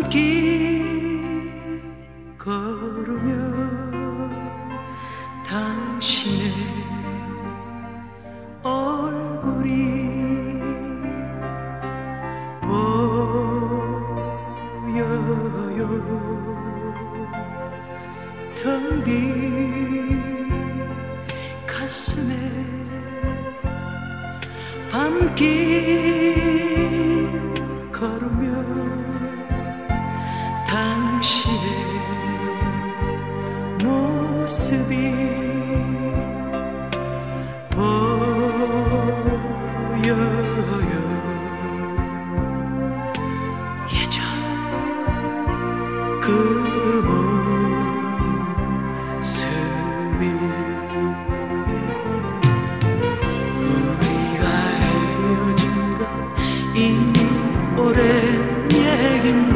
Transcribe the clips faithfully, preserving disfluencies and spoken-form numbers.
밤길 걸으며 당신의 얼굴이 보여요. 텅 빈 가슴에 밤길 걸으며 당신의 모습이 보여요. 예전 그 모습이 우리가 헤어진 건 이미 오랜 얘긴데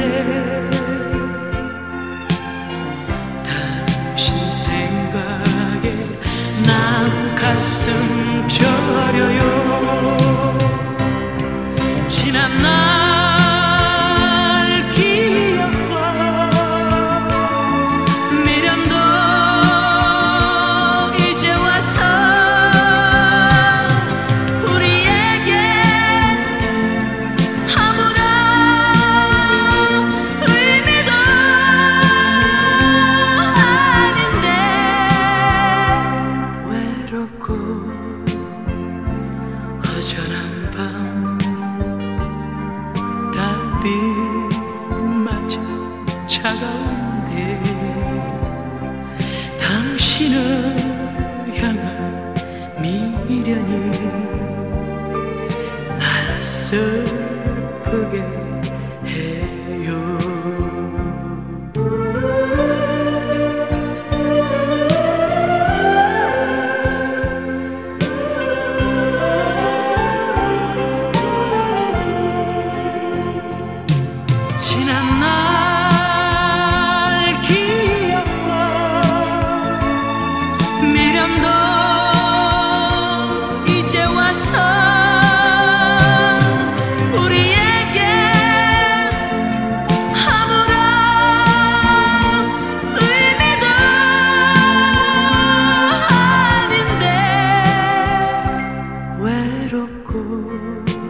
당신 생각에 난 가슴 저려요. 지난 날 기억과 미련도 이제 와서 우리에게 아무런 의미도 아닌데 외롭고 허전한 밤 달빛마저 차가운데 당신을 향한 미련이 날 슬프게 해요. 지난 날 기억과 미련도 이제 와서 우리에게 아무런 의미도 아닌데 외롭고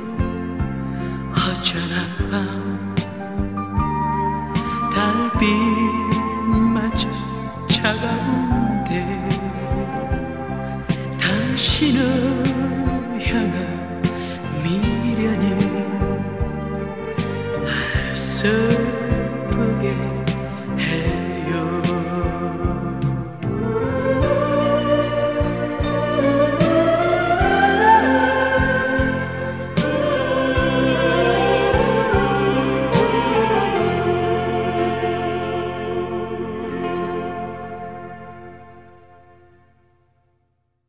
허전한 밤 달빛